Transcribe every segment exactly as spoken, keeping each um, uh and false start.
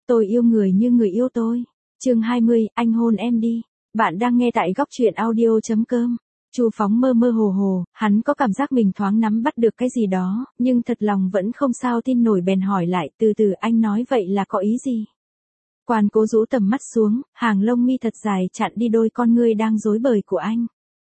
Tôi yêu người như người yêu tôi. Chương hai mươi, anh hôn em đi. Bạn đang nghe tại góc truyện audio chấm com. Chu Phóng mơ mơ hồ hồ, hắn có cảm giác mình thoáng nắm bắt được cái gì đó, nhưng thật lòng vẫn không sao tin nổi bèn hỏi lại, từ từ anh nói vậy là có ý gì? Quan Cố rũ tầm mắt xuống, hàng lông mi thật dài chặn đi đôi con ngươi đang rối bời của anh.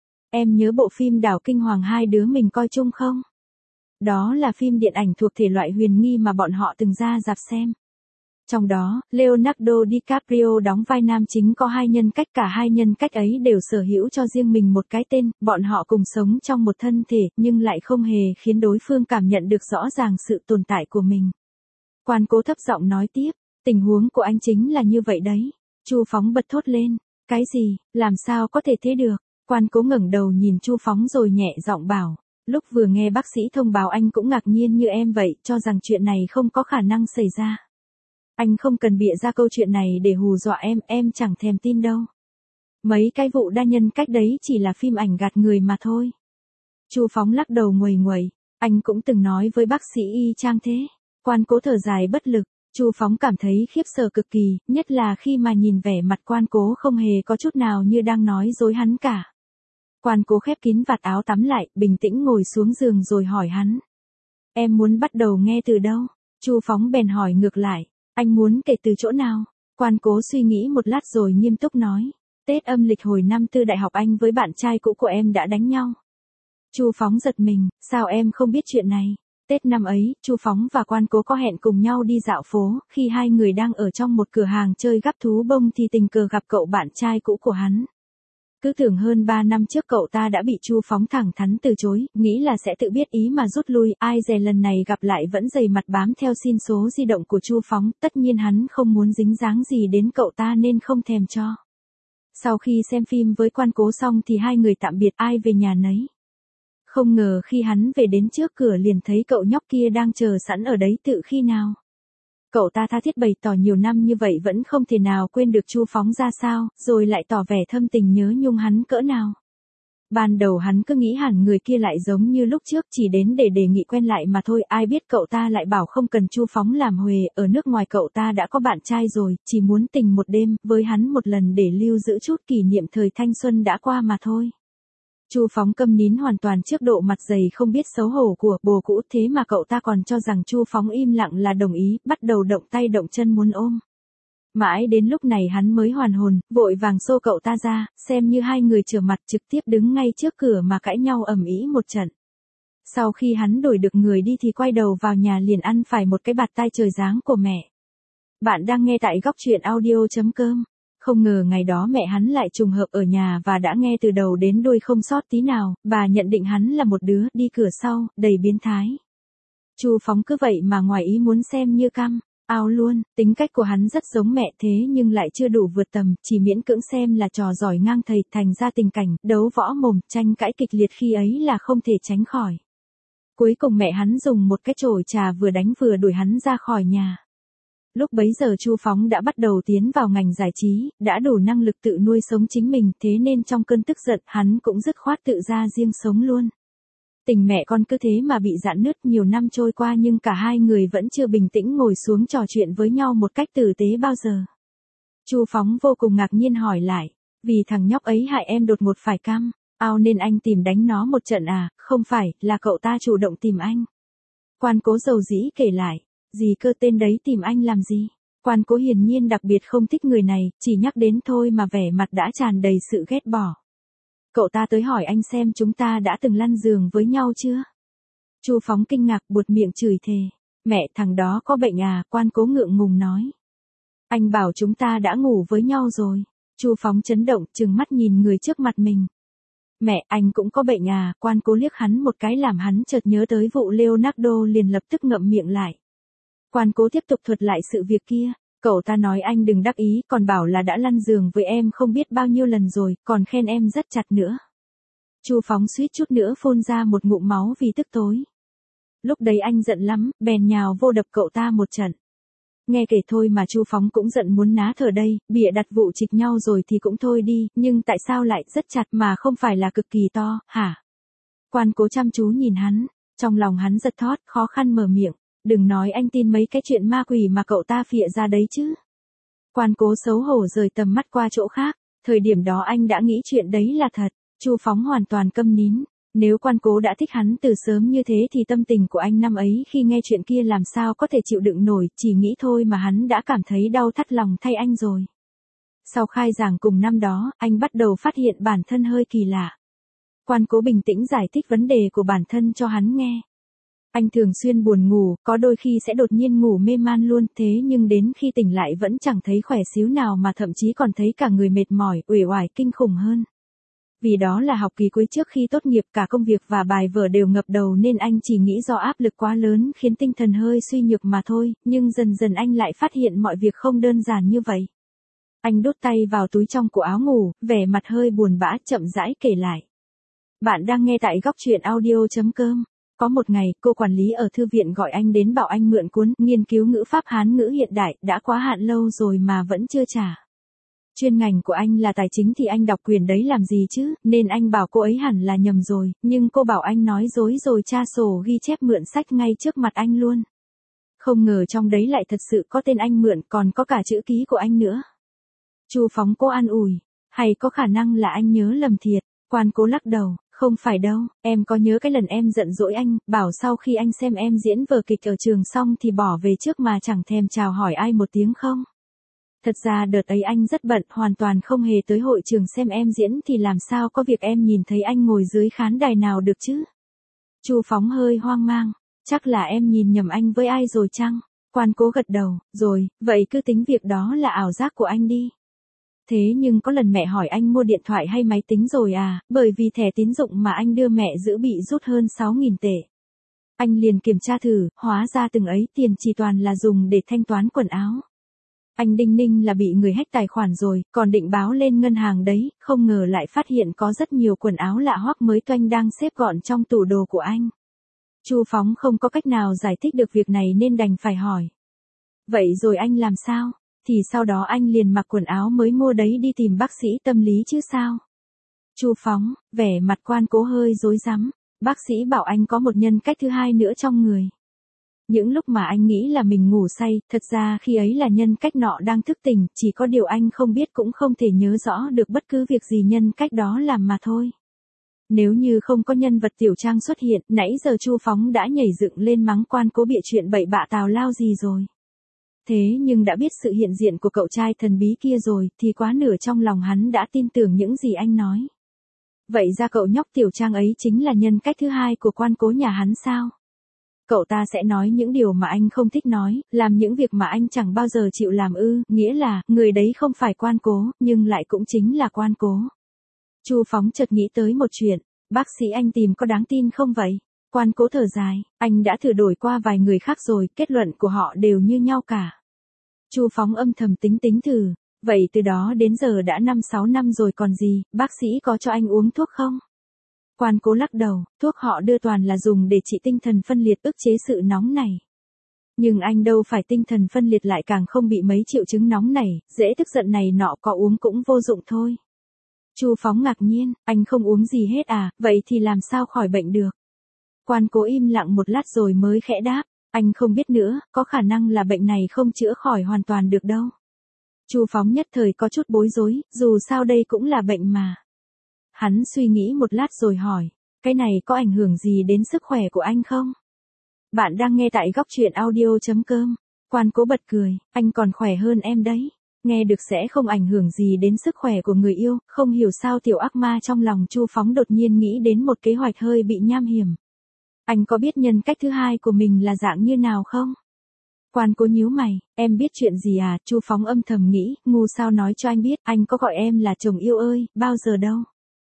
Em nhớ bộ phim Đảo Kinh Hoàng hai đứa mình coi chung không? Đó là phim điện ảnh thuộc thể loại huyền nghi mà bọn họ từng ra rạp xem. Trong đó, Leonardo DiCaprio đóng vai nam chính có hai nhân cách, cả hai nhân cách ấy đều sở hữu cho riêng mình một cái tên, bọn họ cùng sống trong một thân thể, nhưng lại không hề khiến đối phương cảm nhận được rõ ràng sự tồn tại của mình. Quan Cố thấp giọng nói tiếp, tình huống của anh chính là như vậy đấy. Chu Phóng bật thốt lên, cái gì, làm sao có thể thế được? Quan Cố ngẩng đầu nhìn Chu Phóng rồi nhẹ giọng bảo, lúc vừa nghe bác sĩ thông báo anh cũng ngạc nhiên như em vậy, cho rằng chuyện này không có khả năng xảy ra. Anh không cần bịa ra câu chuyện này để hù dọa em, em chẳng thèm tin đâu. Mấy cái vụ đa nhân cách đấy chỉ là phim ảnh gạt người mà thôi. Chu Phóng lắc đầu nguầy nguầy, anh cũng từng nói với bác sĩ y chang thế. Quan Cố thở dài bất lực, Chu Phóng cảm thấy khiếp sợ cực kỳ, nhất là khi mà nhìn vẻ mặt Quan Cố không hề có chút nào như đang nói dối hắn cả. Quan Cố khép kín vạt áo tắm lại, bình tĩnh ngồi xuống giường rồi hỏi hắn. Em muốn bắt đầu nghe từ đâu? Chu Phóng bèn hỏi ngược lại. Anh muốn kể từ chỗ nào? Quan Cố suy nghĩ một lát rồi nghiêm túc nói. Tết âm lịch hồi năm tư đại học anh với bạn trai cũ của em đã đánh nhau. Chu Phóng giật mình, sao em không biết chuyện này? Tết năm ấy, Chu Phóng và Quan Cố có hẹn cùng nhau đi dạo phố, khi hai người đang ở trong một cửa hàng chơi gắp thú bông thì tình cờ gặp cậu bạn trai cũ của hắn. Cứ tưởng hơn ba năm trước cậu ta đã bị Chu Phóng thẳng thắn từ chối, nghĩ là sẽ tự biết ý mà rút lui, ai dè lần này gặp lại vẫn dày mặt bám theo xin số di động của Chu Phóng, tất nhiên hắn không muốn dính dáng gì đến cậu ta nên không thèm cho. Sau khi xem phim với Quan Cố xong thì hai người tạm biệt, ai về nhà nấy. Không ngờ khi hắn về đến trước cửa liền thấy cậu nhóc kia đang chờ sẵn ở đấy tự khi nào. Cậu ta tha thiết bày tỏ nhiều năm như vậy vẫn không thể nào quên được Chu Phóng ra sao, rồi lại tỏ vẻ thâm tình nhớ nhung hắn cỡ nào. Ban đầu hắn cứ nghĩ hẳn người kia lại giống như lúc trước chỉ đến để đề nghị quen lại mà thôi, ai biết cậu ta lại bảo không cần Chu Phóng làm huề, ở nước ngoài cậu ta đã có bạn trai rồi, chỉ muốn tình một đêm với hắn một lần để lưu giữ chút kỷ niệm thời thanh xuân đã qua mà thôi. Chu Phóng câm nín hoàn toàn trước độ mặt dày không biết xấu hổ của bồ cũ, thế mà cậu ta còn cho rằng Chu Phóng im lặng là đồng ý, bắt đầu động tay động chân muốn ôm. Mãi đến lúc này hắn mới hoàn hồn, vội vàng xô cậu ta ra, xem như hai người trở mặt trực tiếp đứng ngay trước cửa mà cãi nhau ầm ĩ một trận. Sau khi hắn đổi được người đi thì quay đầu vào nhà liền ăn phải một cái bạt tai trời giáng của mẹ. Bạn đang nghe tại góc truyện audio chấm com. Không ngờ ngày đó mẹ hắn lại trùng hợp ở nhà và đã nghe từ đầu đến đuôi không sót tí nào, bà nhận định hắn là một đứa đi cửa sau, đầy biến thái. Chu Phóng cứ vậy mà ngoài ý muốn xem như căm, ao luôn, tính cách của hắn rất giống mẹ thế nhưng lại chưa đủ vượt tầm, chỉ miễn cưỡng xem là trò giỏi ngang thầy, thành ra tình cảnh, đấu võ mồm, tranh cãi kịch liệt khi ấy là không thể tránh khỏi. Cuối cùng mẹ hắn dùng một cái chổi trà vừa đánh vừa đuổi hắn ra khỏi nhà. Lúc bấy giờ Chu Phóng đã bắt đầu tiến vào ngành giải trí, đã đủ năng lực tự nuôi sống chính mình, thế nên trong cơn tức giận hắn cũng dứt khoát tự ra riêng sống luôn. Tình mẹ con cứ thế mà bị rạn nứt, nhiều năm trôi qua nhưng cả hai người vẫn chưa bình tĩnh ngồi xuống trò chuyện với nhau một cách tử tế bao giờ. Chu Phóng vô cùng ngạc nhiên hỏi lại, vì thằng nhóc ấy hại em đột ngột phải cam, ao nên anh tìm đánh nó một trận à? Không phải, là cậu ta chủ động tìm anh. Quan Cố dầu dĩ kể lại. Gì cơ, tên đấy tìm anh làm gì? Quan Cố hiển nhiên đặc biệt không thích người này, chỉ nhắc đến thôi mà vẻ mặt đã tràn đầy sự ghét bỏ. Cậu ta tới hỏi anh xem chúng ta đã từng lăn giường với nhau chưa? Chu Phóng kinh ngạc buột miệng chửi thề. Mẹ, thằng đó có bệnh à? Quan Cố ngượng ngùng nói. Anh bảo chúng ta đã ngủ với nhau rồi. Chu Phóng chấn động, trừng mắt nhìn người trước mặt mình. Mẹ, anh cũng có bệnh à? Quan Cố liếc hắn một cái làm hắn chợt nhớ tới vụ Leonardo liền lập tức ngậm miệng lại. Quan Cố tiếp tục thuật lại sự việc kia, cậu ta nói anh đừng đắc ý, còn bảo là đã lăn giường với em không biết bao nhiêu lần rồi, còn khen em rất chặt nữa. Chu Phóng suýt chút nữa phun ra một ngụm máu vì tức tối. Lúc đấy anh giận lắm, bèn nhào vô đập cậu ta một trận. Nghe kể thôi mà Chu Phóng cũng giận muốn ná thở đây, bịa đặt vụ trịch nhau rồi thì cũng thôi đi, nhưng tại sao lại rất chặt mà không phải là cực kỳ to, hả? Quan Cố chăm chú nhìn hắn, trong lòng hắn giật thót, khó khăn mở miệng. Đừng nói anh tin mấy cái chuyện ma quỷ mà cậu ta phịa ra đấy chứ. Quan Cố xấu hổ rời tầm mắt qua chỗ khác, thời điểm đó anh đã nghĩ chuyện đấy là thật. Chu Phóng hoàn toàn câm nín. Nếu Quan Cố đã thích hắn từ sớm như thế thì tâm tình của anh năm ấy khi nghe chuyện kia làm sao có thể chịu đựng nổi, chỉ nghĩ thôi mà hắn đã cảm thấy đau thắt lòng thay anh rồi. Sau khai giảng cùng năm đó, anh bắt đầu phát hiện bản thân hơi kỳ lạ. Quan Cố bình tĩnh giải thích vấn đề của bản thân cho hắn nghe. Anh thường xuyên buồn ngủ, có đôi khi sẽ đột nhiên ngủ mê man luôn, thế nhưng đến khi tỉnh lại vẫn chẳng thấy khỏe xíu nào mà thậm chí còn thấy cả người mệt mỏi, uể oải kinh khủng hơn. Vì đó là học kỳ cuối trước khi tốt nghiệp, cả công việc và bài vở đều ngập đầu nên anh chỉ nghĩ do áp lực quá lớn khiến tinh thần hơi suy nhược mà thôi, nhưng dần dần anh lại phát hiện mọi việc không đơn giản như vậy. Anh đút tay vào túi trong của áo ngủ, vẻ mặt hơi buồn bã chậm rãi kể lại. Bạn đang nghe tại góc truyện audio.com. Có một ngày, cô quản lý ở thư viện gọi anh đến bảo anh mượn cuốn nghiên cứu ngữ pháp Hán ngữ hiện đại, đã quá hạn lâu rồi mà vẫn chưa trả. Chuyên ngành của anh là tài chính thì anh đọc quyền đấy làm gì chứ, nên anh bảo cô ấy hẳn là nhầm rồi, nhưng cô bảo anh nói dối rồi tra sổ ghi chép mượn sách ngay trước mặt anh luôn. Không ngờ trong đấy lại thật sự có tên anh mượn, còn có cả chữ ký của anh nữa. Chu Phóng cô an ủi, hay có khả năng là anh nhớ lầm thiệt. Quan Cố lắc đầu, không phải đâu, em có nhớ cái lần em giận dỗi anh, bảo sau khi anh xem em diễn vở kịch ở trường xong thì bỏ về trước mà chẳng thèm chào hỏi ai một tiếng không? Thật ra đợt ấy anh rất bận, hoàn toàn không hề tới hội trường xem em diễn thì làm sao có việc em nhìn thấy anh ngồi dưới khán đài nào được chứ? Chu Phóng hơi hoang mang, chắc là em nhìn nhầm anh với ai rồi chăng? Quan Cố gật đầu, rồi, vậy cứ tính việc đó là ảo giác của anh đi. Thế nhưng có lần mẹ hỏi anh mua điện thoại hay máy tính rồi à, bởi vì thẻ tín dụng mà anh đưa mẹ giữ bị rút hơn sáu nghìn tệ. Anh liền kiểm tra thử, hóa ra từng ấy tiền chỉ toàn là dùng để thanh toán quần áo. Anh đinh ninh là bị người hack tài khoản rồi, còn định báo lên ngân hàng đấy, không ngờ lại phát hiện có rất nhiều quần áo lạ hoắc mới toanh đang xếp gọn trong tủ đồ của anh. Chu Phóng không có cách nào giải thích được việc này nên đành phải hỏi. Vậy rồi anh làm sao? Thì sau đó anh liền mặc quần áo mới mua đấy đi tìm bác sĩ tâm lý chứ sao? Chu Phóng, vẻ mặt Quan Cố hơi rối rắm, bác sĩ bảo anh có một nhân cách thứ hai nữa trong người. Những lúc mà anh nghĩ là mình ngủ say, thật ra khi ấy là nhân cách nọ đang thức tỉnh, chỉ có điều anh không biết cũng không thể nhớ rõ được bất cứ việc gì nhân cách đó làm mà thôi. Nếu như không có nhân vật Tiểu Trang xuất hiện, nãy giờ Chu Phóng đã nhảy dựng lên mắng Quan Cố bịa chuyện bậy bạ tào lao gì rồi. Thế nhưng đã biết sự hiện diện của cậu trai thần bí kia rồi, thì quá nửa trong lòng hắn đã tin tưởng những gì anh nói. Vậy ra cậu nhóc Tiểu Trang ấy chính là nhân cách thứ hai của Quan Cố nhà hắn sao? Cậu ta sẽ nói những điều mà anh không thích nói, làm những việc mà anh chẳng bao giờ chịu làm ư, nghĩa là, người đấy không phải Quan Cố, nhưng lại cũng chính là Quan Cố. Chu Phóng chợt nghĩ tới một chuyện, bác sĩ anh tìm có đáng tin không vậy? Quan Cố thở dài, anh đã thử đổi qua vài người khác rồi, kết luận của họ đều như nhau cả. Chu Phóng âm thầm tính tính thử, vậy từ đó đến giờ đã năm sáu năm rồi còn gì, bác sĩ có cho anh uống thuốc không? Quan Cố lắc đầu, thuốc họ đưa toàn là dùng để trị tinh thần phân liệt ức chế sự nóng này. Nhưng anh đâu phải tinh thần phân liệt lại càng không bị mấy triệu chứng nóng này, dễ tức giận này nọ có uống cũng vô dụng thôi. Chu Phóng ngạc nhiên, anh không uống gì hết à, vậy thì làm sao khỏi bệnh được? Quan Cố im lặng một lát rồi mới khẽ đáp, anh không biết nữa, có khả năng là bệnh này không chữa khỏi hoàn toàn được đâu. Chu Phóng nhất thời có chút bối rối, dù sao đây cũng là bệnh mà. Hắn suy nghĩ một lát rồi hỏi, cái này có ảnh hưởng gì đến sức khỏe của anh không? Bạn đang nghe tại góc truyện audio.com. Quan Cố bật cười, anh còn khỏe hơn em đấy. Nghe được sẽ không ảnh hưởng gì đến sức khỏe của người yêu, không hiểu sao tiểu ác ma trong lòng Chu Phóng đột nhiên nghĩ đến một kế hoạch hơi bị nham hiểm. Anh có biết nhân cách thứ hai của mình là dạng như nào không? Quan Cố nhíu mày, em biết chuyện gì à? Chu Phóng âm thầm nghĩ, ngu sao nói cho anh biết, anh có gọi em là chồng yêu ơi, bao giờ đâu.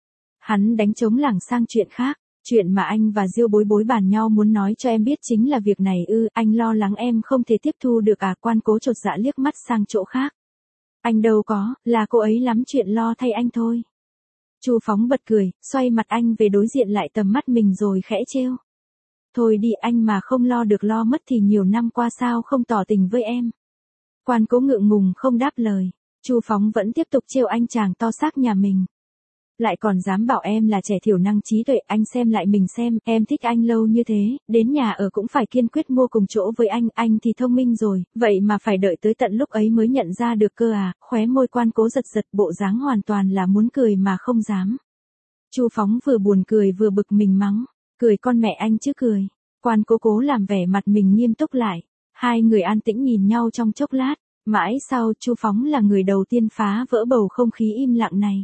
Hắn đánh trống lảng sang chuyện khác, chuyện mà anh và Diêu Bối Bối bàn nhau muốn nói cho em biết chính là việc này ư, anh lo lắng em không thể tiếp thu được à? Quan Cố chột dạ liếc mắt sang chỗ khác. Anh đâu có, là cô ấy lắm chuyện lo thay anh thôi. Chu Phóng bật cười, xoay mặt anh về đối diện lại tầm mắt mình rồi khẽ trêu. Thôi đi, anh mà không lo được lo mất thì nhiều năm qua sao không tỏ tình với em. Quan Cố ngượng ngùng không đáp lời. Chu Phóng vẫn tiếp tục trêu anh chàng to xác nhà mình. Lại còn dám bảo em là trẻ thiểu năng trí tuệ, anh xem lại mình xem, em thích anh lâu như thế, đến nhà ở cũng phải kiên quyết mua cùng chỗ với anh, anh thì thông minh rồi, vậy mà phải đợi tới tận lúc ấy mới nhận ra được cơ à, khóe môi Quan Cố giật giật, bộ dáng hoàn toàn là muốn cười mà không dám. Chu Phóng vừa buồn cười vừa bực mình mắng, cười con mẹ anh chứ cười. Quan Cố cố làm vẻ mặt mình nghiêm túc lại, hai người an tĩnh nhìn nhau trong chốc lát, mãi sau Chu Phóng là người đầu tiên phá vỡ bầu không khí im lặng này.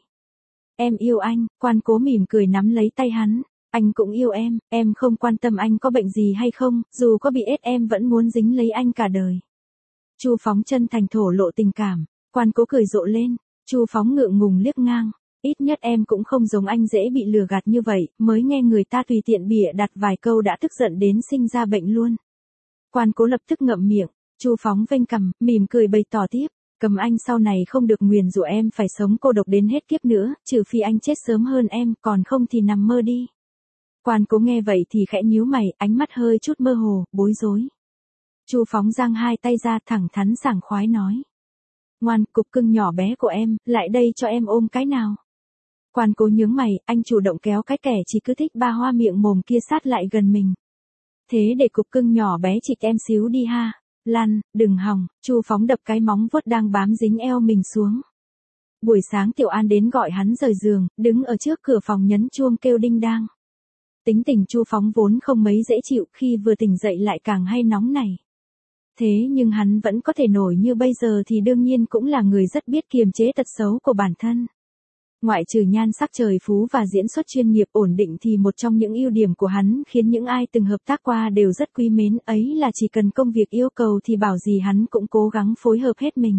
Em yêu anh, Quan Cố mỉm cười nắm lấy tay hắn, anh cũng yêu em, em không quan tâm anh có bệnh gì hay không, dù có bị ết em vẫn muốn dính lấy anh cả đời. Chu Phóng chân thành thổ lộ tình cảm, Quan Cố cười rộ lên, Chu Phóng ngượng ngùng liếc ngang, ít nhất em cũng không giống anh dễ bị lừa gạt như vậy, mới nghe người ta tùy tiện bịa đặt vài câu đã tức giận đến sinh ra bệnh luôn. Quan Cố lập tức ngậm miệng, Chu Phóng vênh cằm, mỉm cười bày tỏ tiếp, cầm anh sau này không được nguyền rủa em phải sống cô độc đến hết kiếp nữa, trừ phi anh chết sớm hơn em, còn không thì nằm mơ đi. Quan Cố nghe vậy thì khẽ nhíu mày, ánh mắt hơi chút mơ hồ, bối rối. Chu Phóng giang hai tay ra thẳng thắn sảng khoái nói. Ngoan, cục cưng nhỏ bé của em, lại đây cho em ôm cái nào. Quan Cố nhướng mày, anh chủ động kéo cái kẻ chỉ cứ thích ba hoa miệng mồm kia sát lại gần mình. Thế để cục cưng nhỏ bé chịch em xíu đi ha. Lăn, đừng hòng, Chu Phóng đập cái móng vuốt đang bám dính eo mình xuống. Buổi sáng Tiểu An đến gọi hắn rời giường, đứng ở trước cửa phòng nhấn chuông kêu đinh đang. Tính tình Chu Phóng vốn không mấy dễ chịu, khi vừa tỉnh dậy lại càng hay nóng này. Thế nhưng hắn vẫn có thể nổi như bây giờ thì đương nhiên cũng là người rất biết kiềm chế tật xấu của bản thân. Ngoại trừ nhan sắc trời phú và diễn xuất chuyên nghiệp ổn định thì một trong những ưu điểm của hắn khiến những ai từng hợp tác qua đều rất quý mến, ấy là chỉ cần công việc yêu cầu thì bảo gì hắn cũng cố gắng phối hợp hết mình.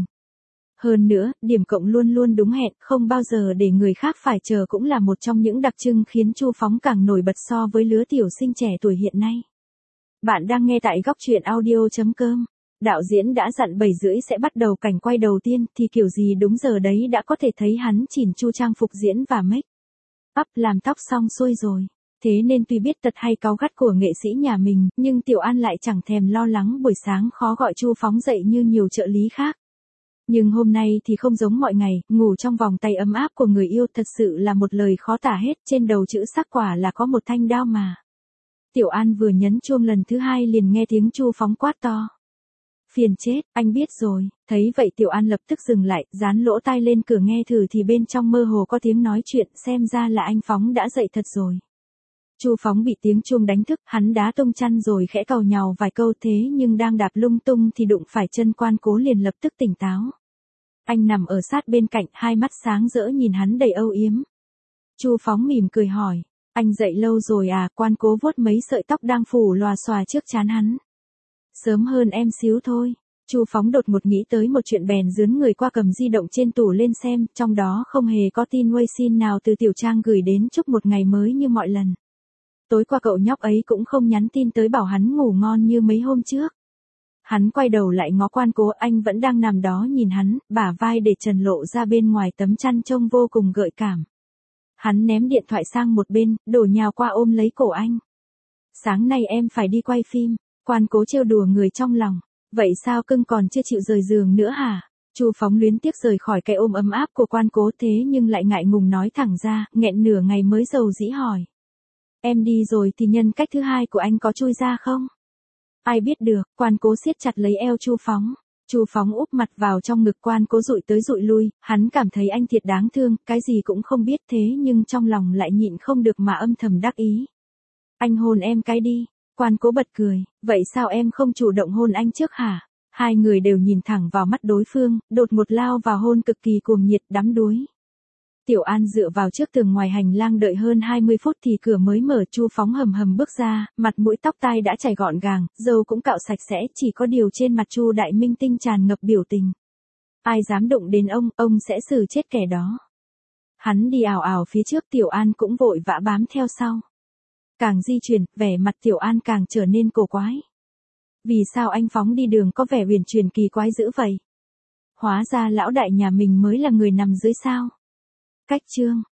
Hơn nữa, điểm cộng luôn luôn đúng hẹn, không bao giờ để người khác phải chờ cũng là một trong những đặc trưng khiến Chu Phóng càng nổi bật so với lứa tiểu sinh trẻ tuổi hiện nay. Bạn đang nghe tại góc truyện audio chấm com. Đạo diễn đã dặn bảy rưỡi sẽ bắt đầu cảnh quay đầu tiên, thì kiểu gì đúng giờ đấy đã có thể thấy hắn chỉn chu trang phục diễn và make up làm tóc xong xuôi rồi. Thế nên tuy biết tật hay cáu gắt của nghệ sĩ nhà mình, nhưng Tiểu An lại chẳng thèm lo lắng buổi sáng khó gọi Chu Phóng dậy như nhiều trợ lý khác. Nhưng hôm nay thì không giống mọi ngày, ngủ trong vòng tay ấm áp của người yêu thật sự là một lời khó tả hết, trên đầu chữ sắc quả là có một thanh đao mà. Tiểu An vừa nhấn chuông lần thứ hai liền nghe tiếng Chu Phóng quát to. Phiền chết, anh biết rồi. Thấy vậy Tiểu An lập tức dừng lại, dán lỗ tai lên cửa nghe thử thì bên trong mơ hồ có tiếng nói chuyện, xem ra là anh Phóng đã dậy thật rồi. Chu Phóng bị tiếng chuông đánh thức, hắn đá tung chăn rồi khẽ càu nhàu vài câu, thế nhưng đang đạp lung tung thì đụng phải chân Quan Cố liền lập tức tỉnh táo. Anh nằm ở sát bên cạnh, hai mắt sáng rỡ nhìn hắn đầy âu yếm. Chu Phóng mỉm cười hỏi, anh dậy lâu rồi à? Quan Cố vuốt mấy sợi tóc đang phủ lòa xòa trước trán hắn. Sớm hơn em xíu thôi. Chu Phóng đột ngột nghĩ tới một chuyện bèn dướn người qua cầm di động trên tủ lên xem, trong đó không hề có tin Weixin nào từ Tiểu Trang gửi đến chúc một ngày mới như mọi lần. Tối qua cậu nhóc ấy cũng không nhắn tin tới bảo hắn ngủ ngon như mấy hôm trước. Hắn quay đầu lại ngó Quan Cố, anh vẫn đang nằm đó nhìn hắn, bả vai để trần lộ ra bên ngoài tấm chăn trông vô cùng gợi cảm. Hắn ném điện thoại sang một bên, đổ nhào qua ôm lấy cổ anh. Sáng nay em phải đi quay phim. Quan Cố trêu đùa người trong lòng. Vậy sao cưng còn chưa chịu rời giường nữa hả? Chu Phóng luyến tiếc rời khỏi cái ôm ấm áp của Quan Cố, thế nhưng lại ngại ngùng nói thẳng ra, nghẹn nửa ngày mới dầu dĩ hỏi. Em đi rồi thì nhân cách thứ hai của anh có chui ra không? Ai biết được. Quan Cố siết chặt lấy eo Chu Phóng. Chu Phóng úp mặt vào trong ngực Quan Cố dụi tới dụi lui, hắn cảm thấy anh thiệt đáng thương, cái gì cũng không biết thế nhưng trong lòng lại nhịn không được mà âm thầm đắc ý. Anh hôn em cái đi. Quan Cố bật cười, vậy sao em không chủ động hôn anh trước hả? Hai người đều nhìn thẳng vào mắt đối phương, đột ngột lao vào hôn cực kỳ cuồng nhiệt, đắm đuối. Tiểu An dựa vào trước tường ngoài hành lang đợi hơn hai mươi phút thì cửa mới mở. Chu Phóng hầm hầm bước ra, mặt mũi tóc tai đã chảy gọn gàng, râu cũng cạo sạch sẽ, chỉ có điều trên mặt Chu Đại Minh Tinh tràn ngập biểu tình. Ai dám đụng đến ông, ông sẽ xử chết kẻ đó. Hắn đi ảo ảo phía trước, Tiểu An cũng vội vã bám theo sau. Càng di chuyển, vẻ mặt Tiểu An càng trở nên cổ quái. Vì sao anh Phóng đi đường có vẻ huyền chuyển kỳ quái dữ vậy? Hóa ra lão đại nhà mình mới là người nằm dưới sao? Cách chương